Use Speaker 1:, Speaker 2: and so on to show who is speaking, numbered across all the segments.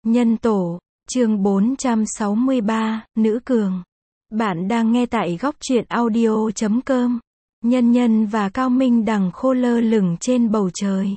Speaker 1: Nhân tổ, chương 463, Nữ cường. Bạn đang nghe tại góc truyện audio.com. Nhân Nhân và Cao Minh Đằng khô lơ lửng trên bầu trời.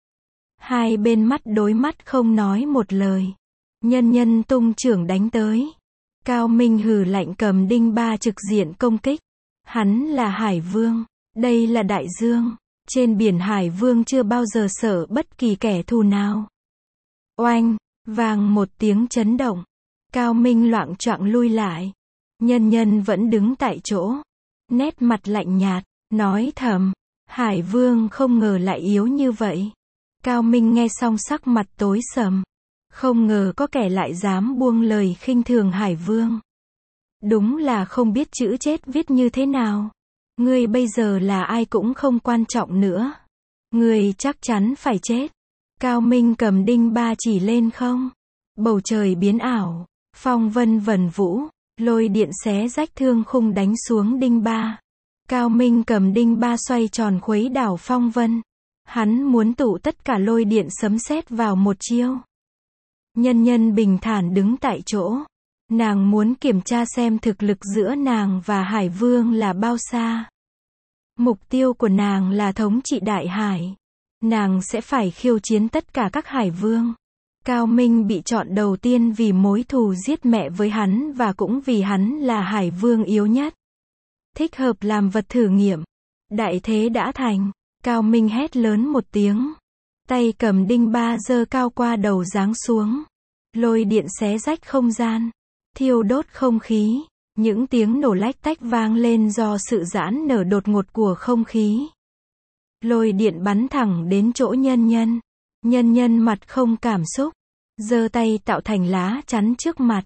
Speaker 1: Hai bên mắt đối mắt không nói một lời. Nhân Nhân tung chưởng đánh tới. Cao Minh hừ lạnh cầm đinh ba trực diện công kích. Hắn là Hải Vương. Đây là đại dương. Trên biển Hải Vương chưa bao giờ sợ bất kỳ kẻ thù nào. Oanh, vang một tiếng chấn động. Cao Minh loạng choạng lui lại. Nhân Nhân vẫn đứng tại chỗ. Nét mặt lạnh nhạt, nói thầm. Hải Vương không ngờ lại yếu như vậy. Cao Minh nghe xong sắc mặt tối sầm. Không ngờ có kẻ lại dám buông lời khinh thường Hải Vương. Đúng là không biết chữ chết viết như thế nào. Ngươi bây giờ là ai cũng không quan trọng nữa. Ngươi chắc chắn phải chết. Cao Minh cầm đinh ba chỉ lên không. Bầu trời biến ảo. Phong vân vần vũ. Lôi điện xé rách thương khung đánh xuống đinh ba. Cao Minh cầm đinh ba xoay tròn khuấy đảo phong vân. Hắn muốn tụ tất cả lôi điện sấm sét vào một chiêu. Nhân Nhân bình thản đứng tại chỗ. Nàng muốn kiểm tra xem thực lực giữa nàng và Hải Vương là bao xa. Mục tiêu của nàng là thống trị Đại Hải. Nàng sẽ phải khiêu chiến tất cả các Hải Vương. Cao Minh bị chọn đầu tiên vì mối thù giết mẹ với hắn và cũng vì hắn là Hải Vương yếu nhất. Thích hợp làm vật thử nghiệm. Đại thế đã thành. Cao Minh hét lớn một tiếng. Tay cầm đinh ba giơ cao qua đầu giáng xuống. Lôi điện xé rách không gian. Thiêu đốt không khí. Những tiếng nổ lách tách vang lên do sự giãn nở đột ngột của không khí. Lôi điện bắn thẳng đến chỗ Nhân Nhân. Nhân Nhân mặt không cảm xúc. Giơ tay tạo thành lá chắn trước mặt.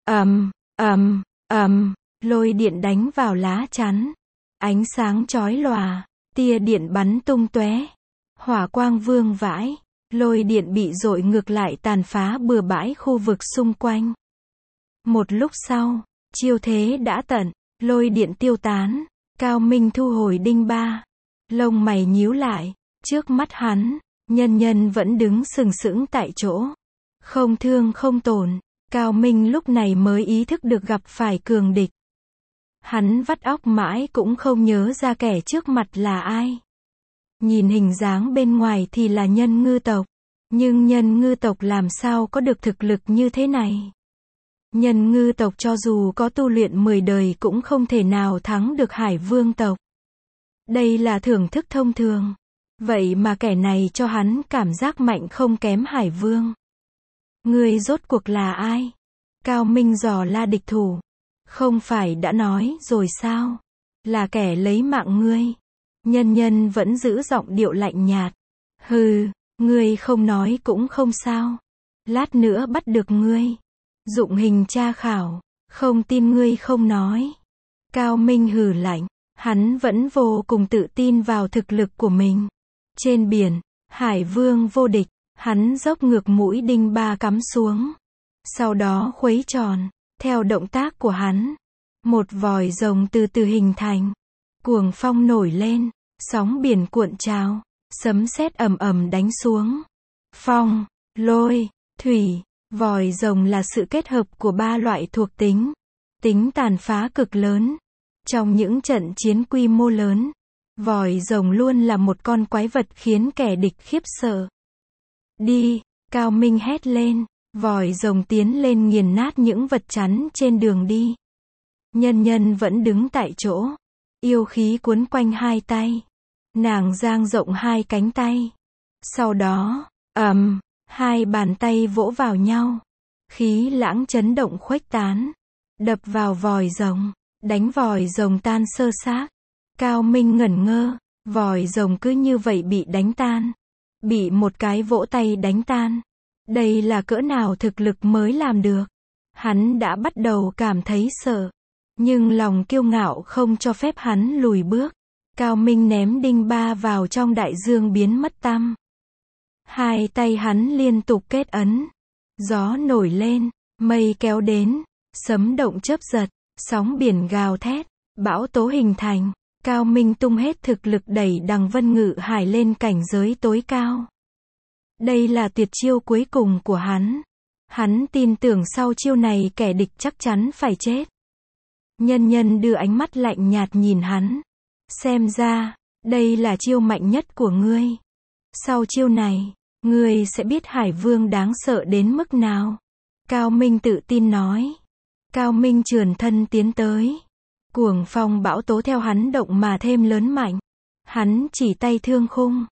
Speaker 1: Lôi điện đánh vào lá chắn. Ánh sáng chói lòa. Tia điện bắn tung tóe. Hỏa quang vương vãi. Lôi điện bị dội ngược lại tàn phá bừa bãi khu vực xung quanh. Một lúc sau, chiêu thế đã tận. Lôi điện tiêu tán. Cao Minh thu hồi đinh ba. Lông mày nhíu lại. Trước mắt hắn, Nhân Nhân vẫn đứng sừng sững tại chỗ. Không thương không tổn. Cao Minh lúc này mới ý thức được gặp phải cường địch. Hắn vắt óc mãi cũng không nhớ ra kẻ trước mặt là ai. Nhìn hình dáng bên ngoài thì là nhân ngư tộc. Nhưng nhân ngư tộc làm sao có được thực lực như thế này? Nhân ngư tộc cho dù có tu luyện 10 đời cũng không thể nào thắng được Hải Vương tộc. Đây là thưởng thức thông thường. Vậy mà kẻ này cho hắn cảm giác mạnh không kém Hải Vương. Ngươi rốt cuộc là ai? Cao Minh dò la địch thủ. Không phải đã nói rồi sao? Là kẻ lấy mạng ngươi. Nhân Nhân vẫn giữ giọng điệu lạnh nhạt. Hừ, ngươi không nói cũng không sao. Lát nữa bắt được ngươi. Dụng hình tra khảo. Không tin ngươi không nói. Cao Minh hừ lạnh. Hắn vẫn vô cùng tự tin vào thực lực của mình. Trên biển, Hải Vương vô địch. Hắn dốc ngược mũi đinh ba cắm xuống. Sau đó khuấy tròn. Theo động tác của hắn, một vòi rồng từ từ hình thành. Cuồng phong nổi lên, sóng biển cuộn trào, sấm sét ầm ầm đánh xuống. Phong, lôi, thủy, vòi rồng là sự kết hợp của ba loại thuộc tính. Tính tàn phá cực lớn. Trong những trận chiến quy mô lớn, vòi rồng luôn là một con quái vật khiến kẻ địch khiếp sợ. Đi, Cao Minh hét lên. Vòi rồng tiến lên nghiền nát những vật chắn trên đường đi. Nhân Nhân vẫn đứng tại chỗ. Yêu khí cuốn quanh hai tay. Nàng dang rộng hai cánh tay. Sau đó, hai bàn tay vỗ vào nhau. Khí lãng chấn động khuếch tán. Đập vào vòi rồng. Đánh vòi rồng tan xơ xác. Cao Minh ngẩn ngơ. Vòi rồng cứ như vậy bị đánh tan. Bị một cái vỗ tay đánh tan. Đây là cỡ nào thực lực mới làm được. Hắn đã bắt đầu cảm thấy sợ. Nhưng lòng kiêu ngạo không cho phép hắn lùi bước. Cao Minh ném đinh ba vào trong đại dương biến mất tăm. Hai tay hắn liên tục kết ấn. Gió nổi lên, mây kéo đến, sấm động chớp giật, sóng biển gào thét, bão tố hình thành. Cao Minh tung hết thực lực đẩy đằng Vân Ngự Hải lên cảnh giới tối cao. Đây là tuyệt chiêu cuối cùng của hắn. Hắn tin tưởng sau chiêu này kẻ địch chắc chắn phải chết. Nhân Nhân đưa ánh mắt lạnh nhạt nhìn hắn. Xem ra, đây là chiêu mạnh nhất của ngươi. Sau chiêu này, ngươi sẽ biết Hải Vương đáng sợ đến mức nào. Cao Minh tự tin nói. Cao Minh chườn thân tiến tới. Cuồng phong bão tố theo hắn động mà thêm lớn mạnh. Hắn chỉ tay thương khung.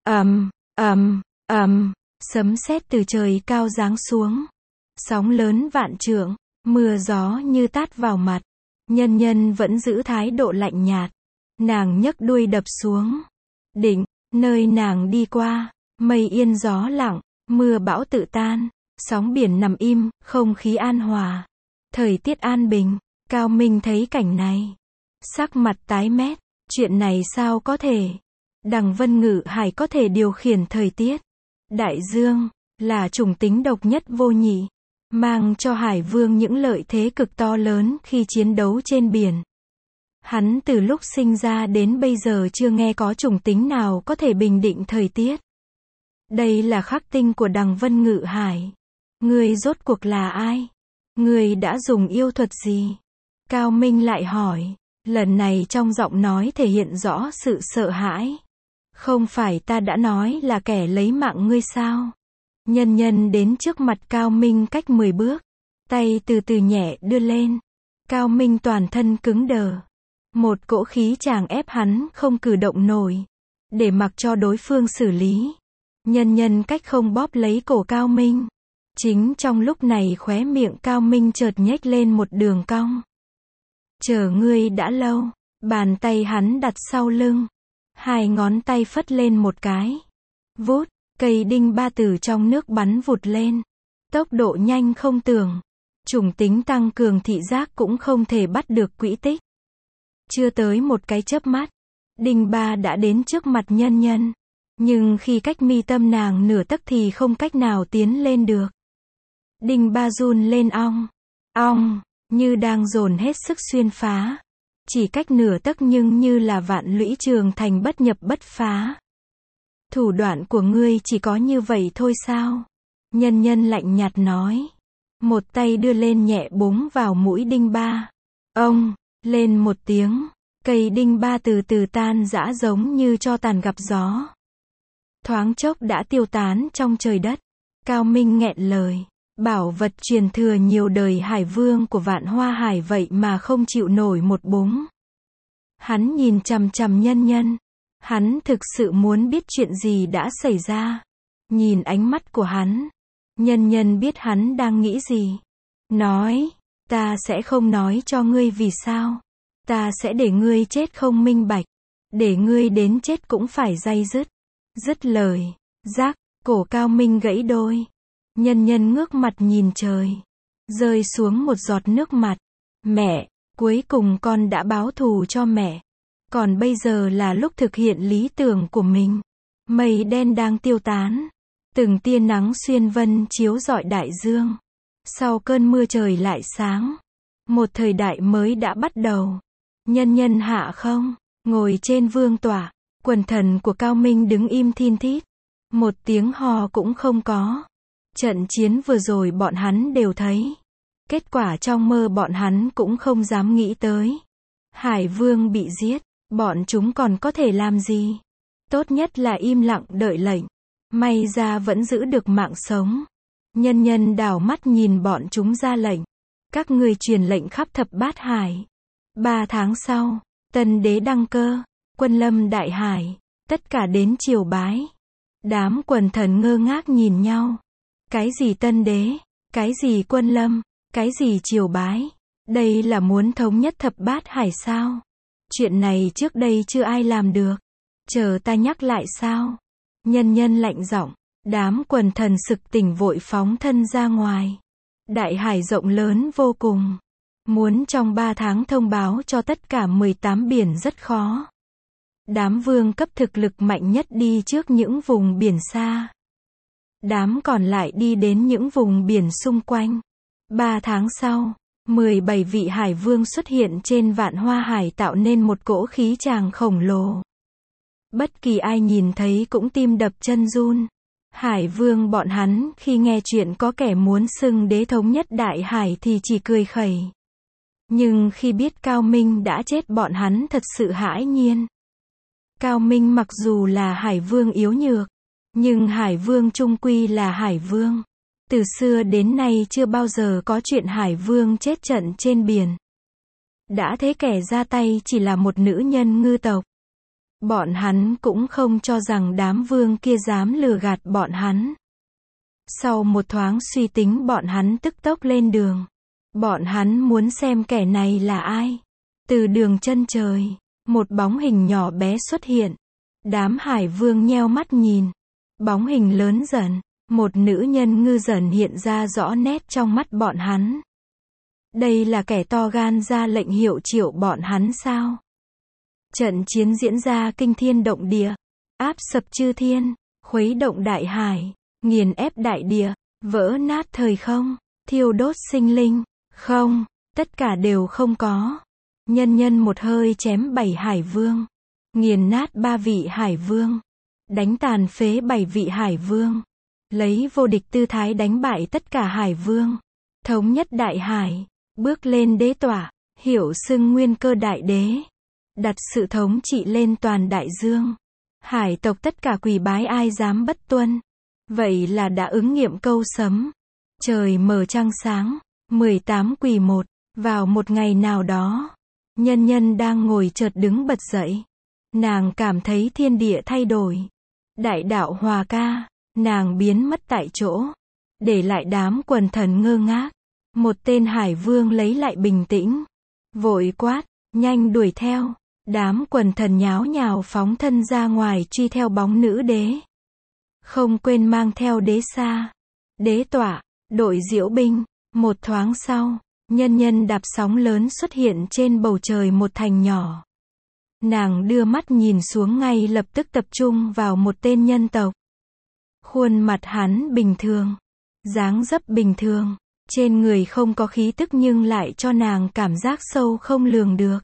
Speaker 1: Sấm sét từ trời cao giáng xuống. Sóng lớn vạn trượng, mưa gió như tát vào mặt. Nhân Nhân vẫn giữ thái độ lạnh nhạt. Nàng nhấc đuôi đập xuống. Đỉnh, nơi nàng đi qua, mây yên gió lặng, mưa bão tự tan, sóng biển nằm im, không khí an hòa. Thời tiết an bình. Cao Minh thấy cảnh này. Sắc mặt tái mét. Chuyện này sao có thể? Đằng Vân Ngự Hải có thể điều khiển thời tiết. Đại dương, là chủng tính độc nhất vô nhị. Mang cho Hải Vương những lợi thế cực to lớn khi chiến đấu trên biển. Hắn từ lúc sinh ra đến bây giờ chưa nghe có chủng tính nào có thể bình định thời tiết. Đây là khắc tinh của đằng Vân Ngự Hải. Ngươi rốt cuộc là ai? Ngươi đã dùng yêu thuật gì? Cao Minh lại hỏi. Lần này trong giọng nói thể hiện rõ sự sợ hãi. Không phải ta đã nói là kẻ lấy mạng ngươi sao? Nhân Nhân đến trước mặt Cao Minh cách 10 bước. Tay từ từ nhẹ đưa lên. Cao Minh toàn thân cứng đờ. Một cỗ khí chàng ép hắn không cử động nổi. Để mặc cho đối phương xử lý. Nhân Nhân cách không bóp lấy cổ Cao Minh. Chính trong lúc này khóe miệng Cao Minh chợt nhếch lên một đường cong. Chờ ngươi đã lâu. Bàn tay hắn đặt sau lưng. Hai ngón tay phất lên một cái. Vút, cây đinh ba từ trong nước bắn vụt lên. Tốc độ nhanh không tưởng. Chủng tính tăng cường thị giác cũng không thể bắt được quỹ tích. Chưa tới một cái chớp mắt. Đinh ba đã đến trước mặt Nhân Nhân. Nhưng khi cách mi tâm nàng nửa tấc thì không cách nào tiến lên được. Đinh ba run lên ong, như đang dồn hết sức xuyên phá. Chỉ cách nửa tấc nhưng như là vạn lũy trường thành bất nhập bất phá. Thủ đoạn của ngươi chỉ có như vậy thôi sao? Nhân Nhân lạnh nhạt nói. Một tay đưa lên nhẹ búng vào mũi đinh ba. Ông, lên một tiếng. Cây đinh ba từ từ tan rã giống như tro tàn gặp gió. Thoáng chốc đã tiêu tán trong trời đất. Cao Minh nghẹn lời. Bảo vật truyền thừa nhiều đời Hải Vương của Vạn Hoa Hải vậy mà không chịu nổi một búng. Hắn nhìn chằm chằm Nhân Nhân. Hắn thực sự muốn biết chuyện gì đã xảy ra. Nhìn ánh mắt của hắn. Nhân Nhân biết hắn đang nghĩ gì. Nói, ta sẽ không nói cho ngươi vì sao. Ta sẽ để ngươi chết không minh bạch. Để ngươi đến chết cũng phải day dứt. Dứt lời, rác, cổ Cao Minh gãy đôi. Nhân Nhân ngước mặt nhìn trời. Rơi xuống một giọt nước mặt. Mẹ, cuối cùng con đã báo thù cho mẹ. Còn bây giờ là lúc thực hiện lý tưởng của mình. Mây đen đang tiêu tán. Từng tia nắng xuyên vân chiếu rọi đại dương. Sau cơn mưa trời lại sáng. Một thời đại mới đã bắt đầu. Nhân Nhân hạ không, ngồi trên vương tọa. Quần thần của Cao Minh đứng im thin thít. Một tiếng hò cũng không có. Trận chiến vừa rồi bọn hắn đều thấy. Kết quả trong mơ bọn hắn cũng không dám nghĩ tới. Hải Vương bị giết, bọn chúng còn có thể làm gì? Tốt nhất là im lặng đợi lệnh. May ra vẫn giữ được mạng sống. Nhân Nhân đảo mắt nhìn bọn chúng ra lệnh. Các ngươi truyền lệnh khắp thập bát hải. 3 tháng sau, tân đế đăng cơ. Quân lâm đại hải. Tất cả đến triều bái. Đám quần thần ngơ ngác nhìn nhau. Cái gì tân đế? Cái gì quân lâm? Cái gì triều bái? Đây là muốn thống nhất thập bát hải sao? Chuyện này trước đây chưa ai làm được. Chờ ta nhắc lại sao? Nhân Nhân lạnh giọng. Đám quần thần sực tỉnh vội phóng thân ra ngoài. Đại hải rộng lớn vô cùng. Muốn trong 3 tháng thông báo cho tất cả 18 biển rất khó. Đám vương cấp thực lực mạnh nhất đi trước những vùng biển xa. Đám còn lại đi đến những vùng biển xung quanh. 3 tháng sau, 17 vị hải vương xuất hiện trên Vạn Hoa Hải tạo nên một cỗ khí tràng khổng lồ. Bất kỳ ai nhìn thấy cũng tim đập chân run. Hải vương bọn hắn khi nghe chuyện có kẻ muốn xưng đế thống nhất Đại Hải thì chỉ cười khẩy. Nhưng khi biết Cao Minh đã chết bọn hắn thật sự hãi nhiên. Cao Minh mặc dù là Hải vương yếu nhược, nhưng Hải vương chung quy là Hải vương. Từ xưa đến nay chưa bao giờ có chuyện Hải vương chết trận trên biển. Đã thế kẻ ra tay chỉ là một nữ nhân ngư tộc. Bọn hắn cũng không cho rằng đám vương kia dám lừa gạt bọn hắn. Sau một thoáng suy tính bọn hắn tức tốc lên đường. Bọn hắn muốn xem kẻ này là ai. Từ đường chân trời, một bóng hình nhỏ bé xuất hiện. Đám Hải vương nheo mắt nhìn. Bóng hình lớn dần, một nữ nhân ngư dần hiện ra rõ nét trong mắt bọn hắn. Đây là kẻ to gan ra lệnh hiệu triệu bọn hắn sao? Trận chiến diễn ra kinh thiên động địa, áp sập chư thiên, khuấy động đại hải, nghiền ép đại địa, vỡ nát thời không, thiêu đốt sinh linh. Không, tất cả đều không có. Nhân nhân một hơi chém 7 hải vương, nghiền nát 3 vị hải vương, đánh tàn phế 7 vị hải vương, lấy vô địch tư thái đánh bại tất cả hải vương, thống nhất đại hải, bước lên đế tọa, hiểu xưng nguyên cơ đại đế, đặt sự thống trị lên toàn đại dương. Hải tộc tất cả quỳ bái ai dám bất tuân. Vậy là đã ứng nghiệm câu sấm. Trời mở trăng sáng, 18 quỳ một. Vào một ngày nào đó, nhân nhân đang ngồi chợt đứng bật dậy. Nàng cảm thấy thiên địa thay đổi. Đại đạo hòa ca, nàng biến mất tại chỗ. Để lại đám quần thần ngơ ngác. Một tên hải vương lấy lại bình tĩnh. Vội quát, nhanh đuổi theo. Đám quần thần nháo nhào phóng thân ra ngoài truy theo bóng nữ đế. Không quên mang theo đế sa, đế tọa, đội diễu binh. Một thoáng sau, nhân nhân đạp sóng lớn xuất hiện trên bầu trời một thành nhỏ. Nàng đưa mắt nhìn xuống ngay lập tức tập trung vào một tên nhân tộc. Khuôn mặt hắn bình thường, dáng dấp bình thường, trên người không có khí tức nhưng lại cho nàng cảm giác sâu không lường được.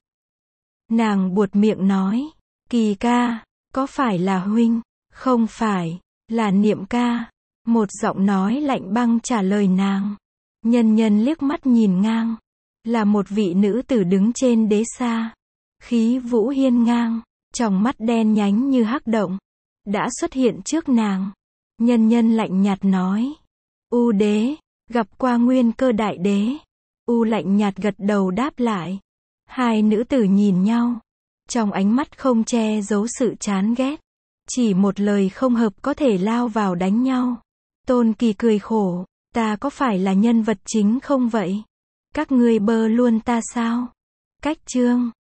Speaker 1: Nàng buột miệng nói, Kỳ ca, có phải là huynh? Không phải, là Niệm ca. Một giọng nói lạnh băng trả lời nàng. Nhân nhân liếc mắt nhìn ngang. Là một vị nữ tử đứng trên đế sa. Khí vũ hiên ngang, tròng mắt đen nhánh như hắc động. Đã xuất hiện trước nàng. Nhân nhân lạnh nhạt nói. U đế, gặp qua nguyên cơ đại đế. U lạnh nhạt gật đầu đáp lại. Hai nữ tử nhìn nhau. Trong ánh mắt không che giấu sự chán ghét. Chỉ một lời không hợp có thể lao vào đánh nhau. Tôn Kỳ cười khổ. Ta có phải là nhân vật chính không vậy? Các ngươi bơ luôn ta sao? Cách chương